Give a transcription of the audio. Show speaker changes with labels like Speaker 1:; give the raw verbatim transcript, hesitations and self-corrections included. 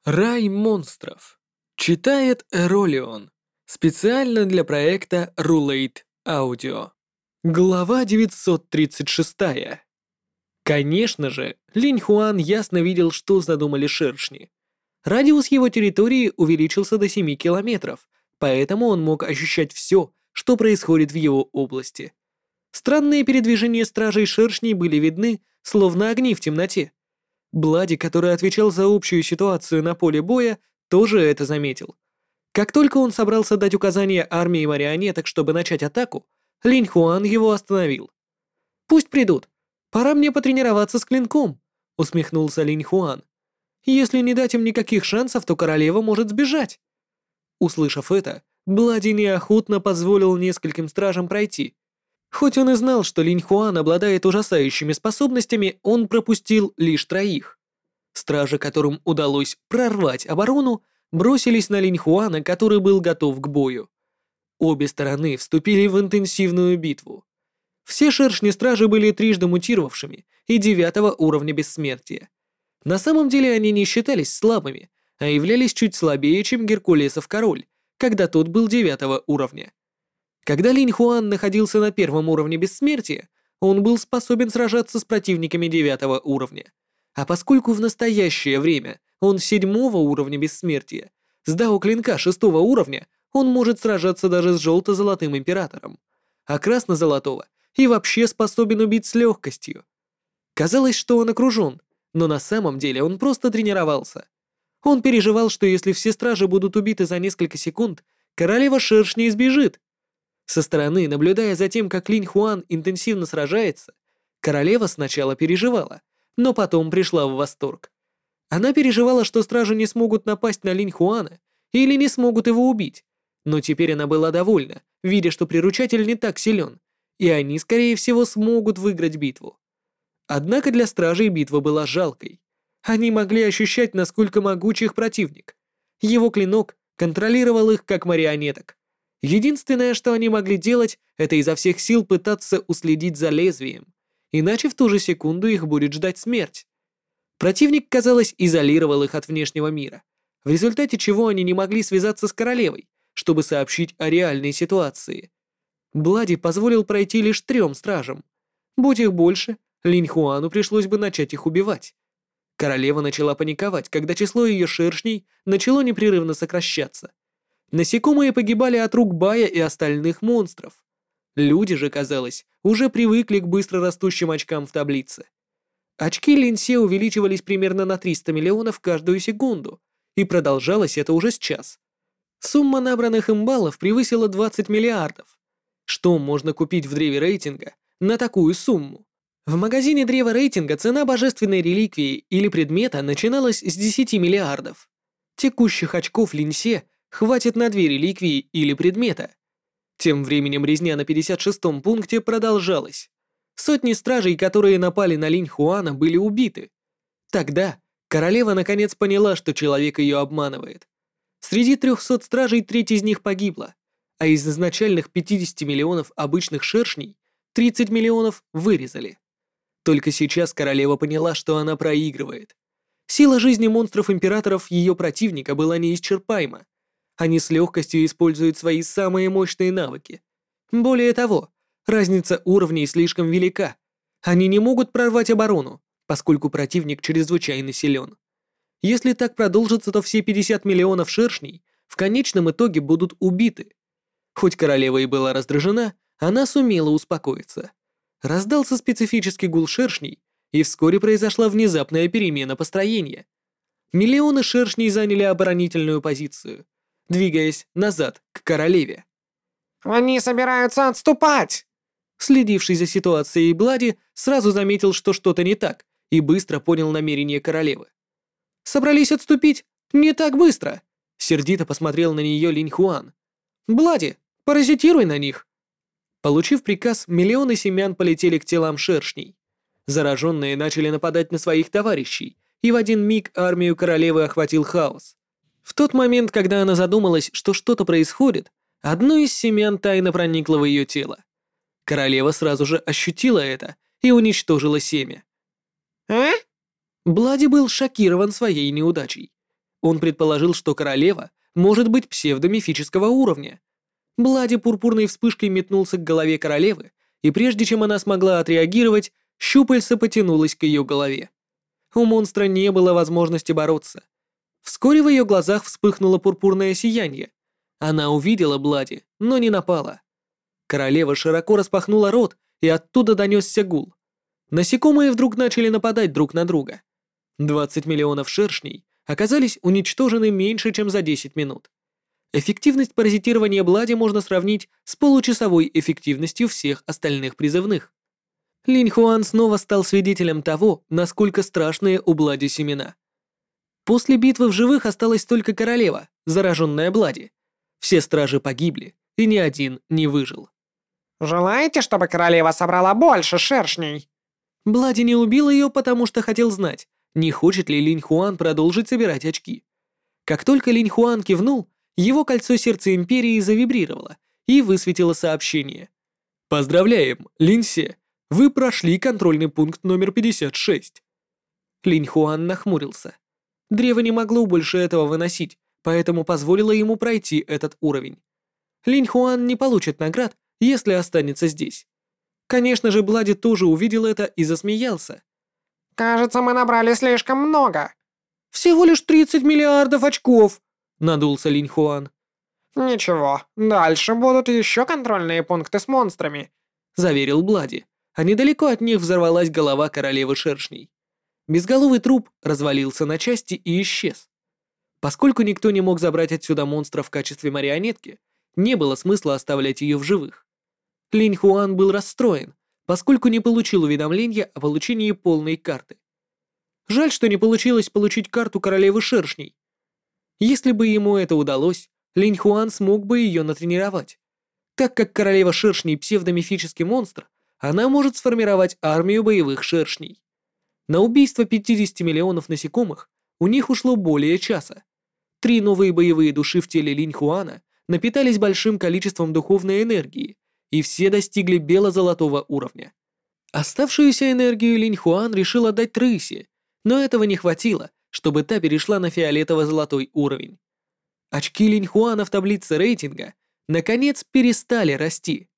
Speaker 1: Рай монстров. Читает Эролион. Специально для проекта Rulate Audio. Глава девятьсот тридцать шесть. Конечно же, Линь Хуан ясно видел, что задумали шершни. Радиус его территории увеличился до семи километров, поэтому он мог ощущать все, что происходит в его области. Странные передвижения стражей шершней были видны, словно огни в темноте. Блади, который отвечал за общую ситуацию на поле боя, тоже это заметил. Как только он собрался дать указание армии марионеток, чтобы начать атаку, Линь Хуан его остановил. «Пусть придут. Пора мне потренироваться с клинком», — усмехнулся Линь Хуан. «Если не дать им никаких шансов, то королева может сбежать». Услышав это, Блади неохотно позволил нескольким стражам пройти. Хоть он и знал, что Линь Хуан обладает ужасающими способностями, он пропустил лишь троих. Стражи, которым удалось прорвать оборону, бросились на Линь Хуана, который был готов к бою. Обе стороны вступили в интенсивную битву. Все шершни-стражи были трижды мутировавшими и девятого уровня бессмертия. На самом деле они не считались слабыми, а являлись чуть слабее, чем Геркулесов король, когда тот был девятого уровня. Когда Линь Хуан находился на первом уровне бессмертия, он был способен сражаться с противниками девятого уровня. А поскольку в настоящее время он седьмого уровня бессмертия, с дао клинка шестого уровня он может сражаться даже с желто-золотым императором, а красно-золотого и вообще способен убить с легкостью. Казалось, что он окружен, но на самом деле он просто тренировался. Он переживал, что если все стражи будут убиты за несколько секунд, королева шершней сбежит. Со стороны, наблюдая за тем, как Линь Хуан интенсивно сражается, королева сначала переживала, но потом пришла в восторг. Она переживала, что стражи не смогут напасть на Линь Хуана или не смогут его убить, но теперь она была довольна, видя, что приручатель не так силен, и они, скорее всего, смогут выиграть битву. Однако для стражей битва была жалкой. Они могли ощущать, насколько могуч их противник. Его клинок контролировал их как марионеток. Единственное, что они могли делать, это изо всех сил пытаться уследить за лезвием, иначе в ту же секунду их будет ждать смерть. Противник, казалось, изолировал их от внешнего мира, в результате чего они не могли связаться с королевой, чтобы сообщить о реальной ситуации. Блади позволил пройти лишь трем стражам. Будь их больше, Линь Хуану пришлось бы начать их убивать. Королева начала паниковать, когда число ее шершней начало непрерывно сокращаться. Насекомые погибали от рук Бая и остальных монстров. Люди же, казалось, уже привыкли к быстро растущим очкам в таблице. Очки Линьсе увеличивались примерно на триста миллионов каждую секунду, и продолжалось это уже с час. Сумма набранных им баллов превысила двадцать миллиардов. Что можно купить в древе рейтинга на такую сумму? В магазине древа рейтинга цена божественной реликвии или предмета начиналась с десяти миллиардов. Текущих очков Линьсе хватит на две реликвии или предмета. Тем временем резня на пятьдесят шестом пункте продолжалась. Сотни стражей, которые напали на Линь Хуана, были убиты. Тогда королева наконец поняла, что человек ее обманывает. Среди трехсот стражей треть из них погибла, а из изначальных пятидесяти миллионов обычных шершней тридцать миллионов вырезали. Только сейчас королева поняла, что она проигрывает. Сила жизни монстров-императоров ее противника была неисчерпаема. Они с легкостью используют свои самые мощные навыки. Более того, разница уровней слишком велика. Они не могут прорвать оборону, поскольку противник чрезвычайно силен. Если так продолжится, то все пятьдесят миллионов шершней в конечном итоге будут убиты. Хоть королева и была раздражена, она сумела успокоиться. Раздался специфический гул шершней, и вскоре произошла внезапная перемена построения. Миллионы шершней заняли оборонительную позицию, двигаясь назад к королеве.
Speaker 2: «Они собираются отступать!»
Speaker 1: Следивший за ситуацией Блади сразу заметил, что что-то не так, и быстро понял намерение королевы. «Собрались отступить? Не так быстро!» Сердито посмотрел на нее Линь Хуан. «Блади, паразитируй на них!» Получив приказ, миллионы семян полетели к телам шершней. Зараженные начали нападать на своих товарищей, и в один миг армию королевы охватил хаос. В тот момент, когда она задумалась, что что-то происходит, одно из семян тайно проникло в ее тело. Королева сразу же ощутила это и уничтожила семя.
Speaker 2: «А?»
Speaker 1: Блади был шокирован своей неудачей. Он предположил, что королева может быть псевдомифического уровня. Блади пурпурной вспышкой метнулся к голове королевы, и прежде чем она смогла отреагировать, щупальце потянулось к ее голове. У монстра не было возможности бороться. Вскоре в ее глазах вспыхнуло пурпурное сияние. Она увидела Блади, но не напала. Королева широко распахнула рот, и оттуда донесся гул. Насекомые вдруг начали нападать друг на друга. двадцать миллионов шершней оказались уничтожены меньше, чем за десять минут. Эффективность паразитирования Блади можно сравнить с получасовой эффективностью всех остальных призывных. Линь Хуан снова стал свидетелем того, насколько страшные у Блади семена. После битвы в живых осталась только королева, зараженная Блади. Все стражи погибли, и ни один не выжил.
Speaker 2: Желаете, чтобы королева собрала больше шершней?
Speaker 1: Блади не убил ее, потому что хотел знать, не хочет ли Линь Хуан продолжить собирать очки. Как только Линь Хуан кивнул, его кольцо сердца Империи завибрировало и высветило сообщение. «Поздравляем, Линь Се, вы прошли контрольный пункт номер пятьдесят шесть». Линь Хуан нахмурился. Древо не могло больше этого выносить, поэтому позволило ему пройти этот уровень. Линь Хуан не получит наград, если останется здесь. Конечно же, Блади тоже увидел это и засмеялся.
Speaker 2: Кажется, мы набрали слишком много.
Speaker 1: «Всего лишь тридцать миллиардов очков!» — надулся Линь Хуан.
Speaker 2: Ничего, дальше будут еще контрольные пункты с монстрами,
Speaker 1: — заверил Блади, а недалеко от них взорвалась голова королевы шершней. Безголовый труп развалился на части и исчез. Поскольку никто не мог забрать отсюда монстра в качестве марионетки, не было смысла оставлять ее в живых. Линь Хуан был расстроен, поскольку не получил уведомления о получении полной карты. Жаль, что не получилось получить карту королевы шершней. Если бы ему это удалось, Линь Хуан смог бы ее натренировать. Так как королева шершней псевдомифический монстр, она может сформировать армию боевых шершней. На убийство пятьдесят миллионов насекомых у них ушло более часа. Три новые боевые души в теле Линь Хуана напитались большим количеством духовной энергии, и все достигли бело-золотого уровня. Оставшуюся энергию Линь Хуан решил отдать Рысе, но этого не хватило, чтобы та перешла на фиолетово-золотой уровень. Очки Линь Хуана в таблице рейтинга наконец перестали расти.